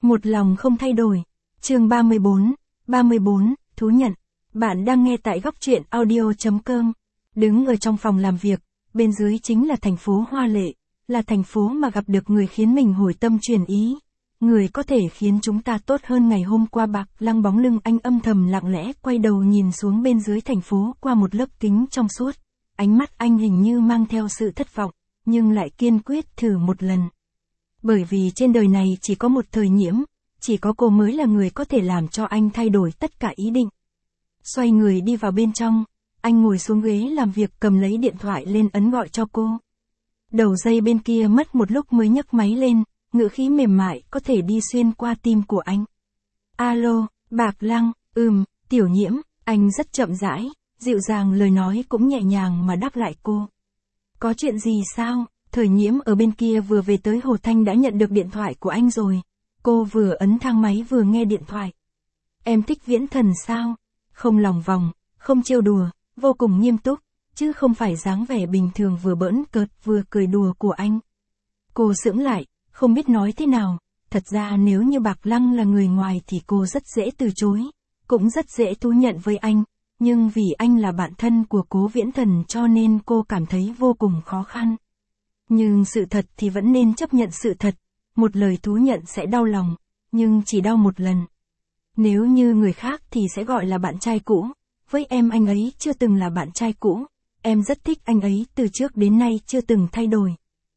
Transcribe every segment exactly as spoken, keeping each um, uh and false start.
Một lòng không thay đổi. Chương ba mươi bốn, ba mươi bốn, thú nhận. Bạn đang nghe tại góc truyện audio chấm com. Đứng ở trong phòng làm việc, bên dưới chính là thành phố hoa lệ, là thành phố mà gặp được người khiến mình hồi tâm chuyển ý. Người có thể khiến chúng ta tốt hơn ngày hôm qua. Bạc Lăng bóng lưng anh âm thầm lặng lẽ quay đầu nhìn xuống bên dưới thành phố qua một lớp kính trong suốt. Ánh mắt anh hình như mang theo sự thất vọng, nhưng lại kiên quyết thử một lần. Bởi vì trên đời này chỉ có một Thời Nhiễm, chỉ có cô mới là người có thể làm cho anh thay đổi tất cả ý định. Xoay người đi vào bên trong, anh ngồi xuống ghế làm việc cầm lấy điện thoại lên ấn gọi cho cô. Đầu dây bên kia mất một lúc mới nhấc máy lên, ngữ khí mềm mại có thể đi xuyên qua tim của anh. Alo, Bạc Lăng, ừm, Tiểu Nhiễm, anh rất chậm rãi, dịu dàng lời nói cũng nhẹ nhàng mà đáp lại cô. Có chuyện gì sao? Thời Nhiễm ở bên kia vừa về tới Hồ Thanh đã nhận được điện thoại của anh rồi. Cô vừa ấn thang máy vừa nghe điện thoại. Em thích Viễn Thần sao? Không lòng vòng, không trêu đùa, vô cùng nghiêm túc, chứ không phải dáng vẻ bình thường vừa bỡn cợt vừa cười đùa của anh. Cô sững lại, không biết nói thế nào. Thật ra nếu như Bạc Lăng là người ngoài thì cô rất dễ từ chối, cũng rất dễ thú nhận với anh. Nhưng vì anh là bạn thân của Cố Viễn Thần cho nên cô cảm thấy vô cùng khó khăn. Nhưng sự thật thì vẫn nên chấp nhận sự thật. Một lời thú nhận sẽ đau lòng, nhưng chỉ đau một lần. Nếu như người khác thì sẽ gọi là bạn trai cũ. Với em anh ấy chưa từng là bạn trai cũ. Em rất thích anh ấy từ trước đến nay chưa từng thay đổi.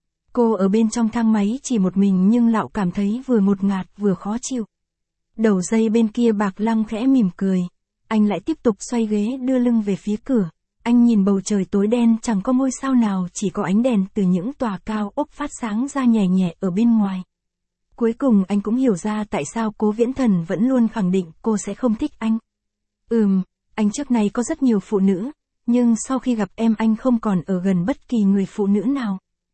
Cô ở bên trong thang máy chỉ một mình nhưng lão cảm thấy vừa ngột ngạt vừa khó chịu. Đầu dây bên kia Bạc Lăng khẽ mỉm cười. Anh lại tiếp tục xoay ghế đưa lưng về phía cửa. Anh nhìn bầu trời tối đen chẳng có ngôi sao nào, chỉ có ánh đèn từ những tòa cao ốc phát sáng ra nhẹ nhẹ ở bên ngoài. Cuối cùng anh cũng hiểu ra tại sao Cố Viễn Thần vẫn luôn khẳng định cô sẽ không thích anh. Ừm, anh trước này có rất nhiều phụ nữ, nhưng sau khi gặp em anh không còn ở gần bất kỳ người phụ nữ nào.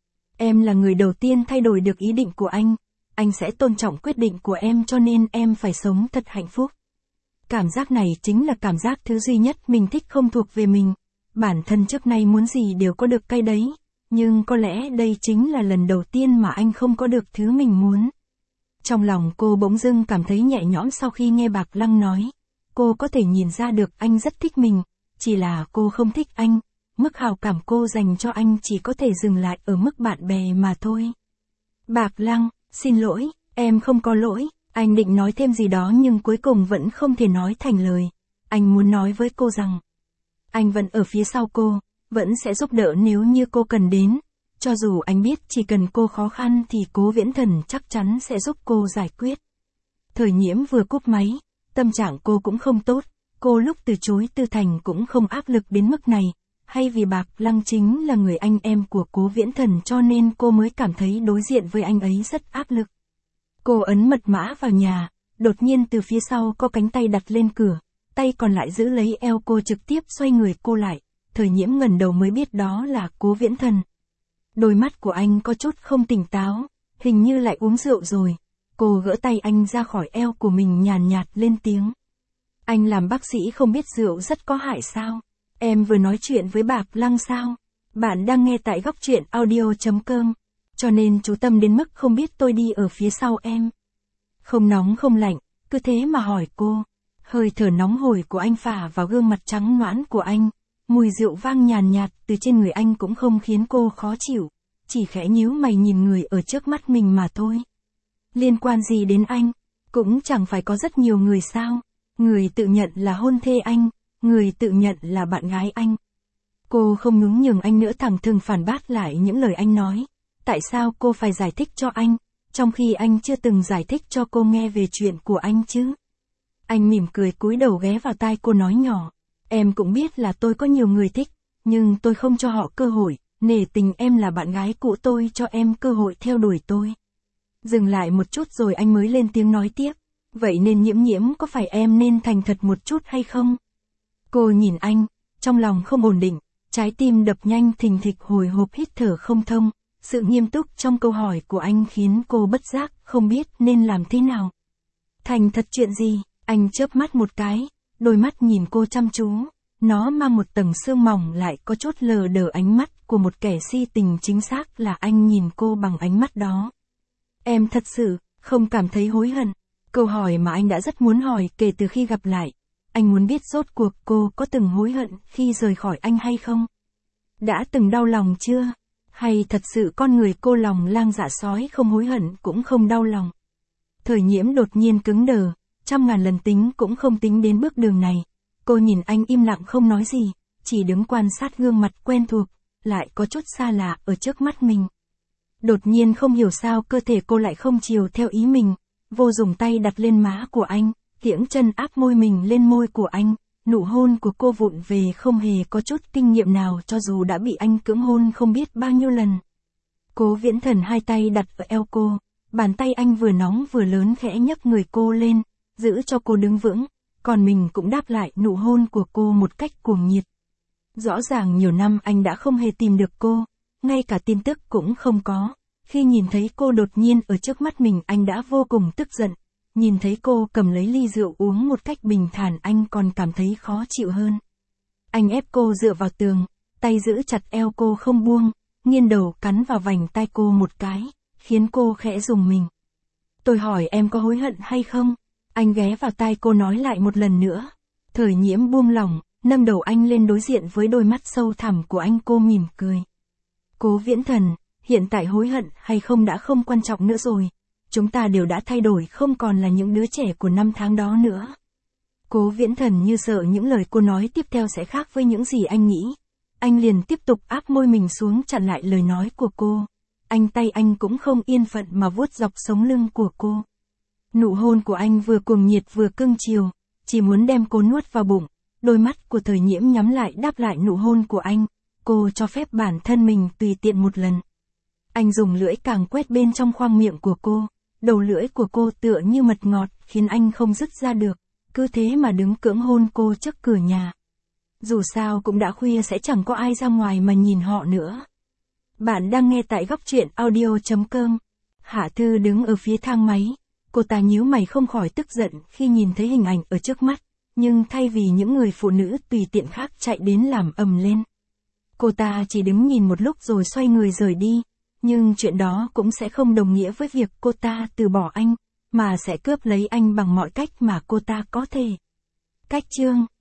Em là người đầu tiên thay đổi được ý định của anh, anh sẽ tôn trọng quyết định của em cho nên em phải sống thật hạnh phúc. Cảm giác này chính là cảm giác thứ duy nhất mình thích không thuộc về mình. Bản thân trước nay muốn gì đều có được cái đấy, nhưng có lẽ đây chính là lần đầu tiên mà anh không có được thứ mình muốn. Trong lòng cô bỗng dưng cảm thấy nhẹ nhõm sau khi nghe Bạc Lăng nói. Cô có thể nhìn ra được anh rất thích mình, chỉ là cô không thích anh. Mức hào cảm cô dành cho anh chỉ có thể dừng lại ở mức bạn bè mà thôi. Bạc Lăng, xin lỗi, em không có lỗi. Anh định nói thêm gì đó nhưng cuối cùng vẫn không thể nói thành lời. Anh muốn nói với cô rằng, anh vẫn ở phía sau cô, vẫn sẽ giúp đỡ nếu như cô cần đến. Cho dù anh biết chỉ cần cô khó khăn thì Cố Viễn Thần chắc chắn sẽ giúp cô giải quyết. Thời Nhiễm vừa cúp máy, tâm trạng cô cũng không tốt. Cô lúc từ chối Tư Thành cũng không áp lực đến mức này. Hay vì Bạc Lăng chính là người anh em của Cố Viễn Thần cho nên cô mới cảm thấy đối diện với anh ấy rất áp lực. Cô ấn mật mã vào nhà, đột nhiên từ phía sau có cánh tay đặt lên cửa, tay còn lại giữ lấy eo cô trực tiếp xoay người cô lại. Thời Nhiễm ngẩng đầu mới biết đó là Cố Viễn Thần. Đôi mắt của anh có chút không tỉnh táo, hình như lại uống rượu rồi. Cô gỡ tay anh ra khỏi eo của mình nhàn nhạt lên tiếng. Anh làm bác sĩ không biết rượu rất có hại sao? Em vừa nói chuyện với Bạc Lăng sao? Bạn đang nghe tại góc truyện audio chấm com. Cho nên chú tâm đến mức không biết tôi đi ở phía sau em. Không nóng không lạnh, cứ thế mà hỏi cô. Hơi thở nóng hổi của anh phả vào gương mặt trắng nõn của anh. Mùi rượu vang nhàn nhạt từ trên người anh cũng không khiến cô khó chịu. Chỉ khẽ nhíu mày nhìn người ở trước mắt mình mà thôi. Liên quan gì đến anh? Cũng chẳng phải có rất nhiều người sao? Người tự nhận là hôn thê anh, người tự nhận là bạn gái anh. Cô không nhún nhường anh nữa, thẳng thừng phản bác lại những lời anh nói. Tại sao cô phải giải thích cho anh, trong khi anh chưa từng giải thích cho cô nghe về chuyện của anh chứ? Anh mỉm cười cúi đầu ghé vào tai cô nói nhỏ. Em cũng biết là tôi có nhiều người thích, nhưng tôi không cho họ cơ hội, nể tình em là bạn gái cũ tôi cho em cơ hội theo đuổi tôi. Dừng lại một chút rồi anh mới lên tiếng nói tiếp. Vậy nên Nhiễm Nhiễm có phải em nên thành thật một chút hay không? Cô nhìn anh, trong lòng không ổn định, trái tim đập nhanh thình thịch hồi hộp hít thở không thông. Sự nghiêm túc trong câu hỏi của anh khiến cô bất giác không biết nên làm thế nào. Thành thật chuyện gì? Anh chớp mắt một cái, đôi mắt nhìn cô chăm chú. Nó mang một tầng sương mỏng lại có chút lờ đờ ánh mắt của một kẻ si tình, chính xác là anh nhìn cô bằng ánh mắt đó. Em thật sự không cảm thấy hối hận. Câu hỏi mà anh đã rất muốn hỏi kể từ khi gặp lại. Anh muốn biết rốt cuộc cô có từng hối hận khi rời khỏi anh hay không? Đã từng đau lòng chưa? Hay thật sự con người cô lòng lang dạ sói không hối hận cũng không đau lòng? Thời Nhiễm đột nhiên cứng đờ, trăm ngàn lần tính cũng không tính đến bước đường này. Cô nhìn anh im lặng không nói gì, chỉ đứng quan sát gương mặt quen thuộc, lại có chút xa lạ ở trước mắt mình. Đột nhiên không hiểu sao cơ thể cô lại không chiều theo ý mình, vô dùng tay đặt lên má của anh, kiễng chân áp môi mình lên môi của anh, nụ hôn của cô vụng về không hề có chút kinh nghiệm nào cho dù đã bị anh cưỡng hôn không biết bao nhiêu lần. Cố Viễn Thần hai tay đặt ở eo cô, bàn tay anh vừa nóng vừa lớn khẽ nhấc người cô lên, giữ cho cô đứng vững, còn mình cũng đáp lại nụ hôn của cô một cách cuồng nhiệt. Rõ ràng nhiều năm anh đã không hề tìm được cô, ngay cả tin tức cũng không có. Khi nhìn thấy cô đột nhiên ở trước mắt mình anh đã vô cùng tức giận. Nhìn thấy cô cầm lấy ly rượu uống một cách bình thản anh còn cảm thấy khó chịu hơn. Anh ép cô dựa vào tường, tay giữ chặt eo cô không buông, nghiêng đầu cắn vào vành tai cô một cái, khiến cô khẽ rùng mình. Tôi hỏi em có hối hận hay không? Anh ghé vào tai cô nói lại một lần nữa. Thời Nhiễm buông lỏng, nâng đầu anh lên đối diện với đôi mắt sâu thẳm của anh, cô mỉm cười. Cố Viễn Thần, hiện tại hối hận hay không đã không quan trọng nữa rồi. Chúng ta đều đã thay đổi không còn là những đứa trẻ của năm tháng đó nữa. Cố Viễn Thần như sợ những lời cô nói tiếp theo sẽ khác với những gì anh nghĩ. Anh liền tiếp tục áp môi mình xuống chặn lại lời nói của cô. Anh tay anh cũng không yên phận mà vuốt dọc sống lưng của cô. Nụ hôn của anh vừa cuồng nhiệt vừa cưng chiều, chỉ muốn đem cô nuốt vào bụng. Đôi mắt của Thời Nhiễm nhắm lại đáp lại nụ hôn của anh. Cô cho phép bản thân mình tùy tiện một lần. Anh dùng lưỡi càng quét bên trong khoang miệng của cô. Đầu lưỡi của cô tựa như mật ngọt khiến anh không dứt ra được. Cứ thế mà đứng cưỡng hôn cô trước cửa nhà. Dù sao cũng đã khuya sẽ chẳng có ai ra ngoài mà nhìn họ nữa. Bạn đang nghe tại góc truyện audio chấm com. Hạ Thư đứng ở phía thang máy. Cô ta nhíu mày không khỏi tức giận khi nhìn thấy hình ảnh ở trước mắt. Nhưng thay vì những người phụ nữ tùy tiện khác chạy đến làm ầm lên. Cô ta chỉ đứng nhìn một lúc rồi xoay người rời đi. Nhưng chuyện đó cũng sẽ không đồng nghĩa với việc cô ta từ bỏ anh, mà sẽ cướp lấy anh bằng mọi cách mà cô ta có thể. Cách chương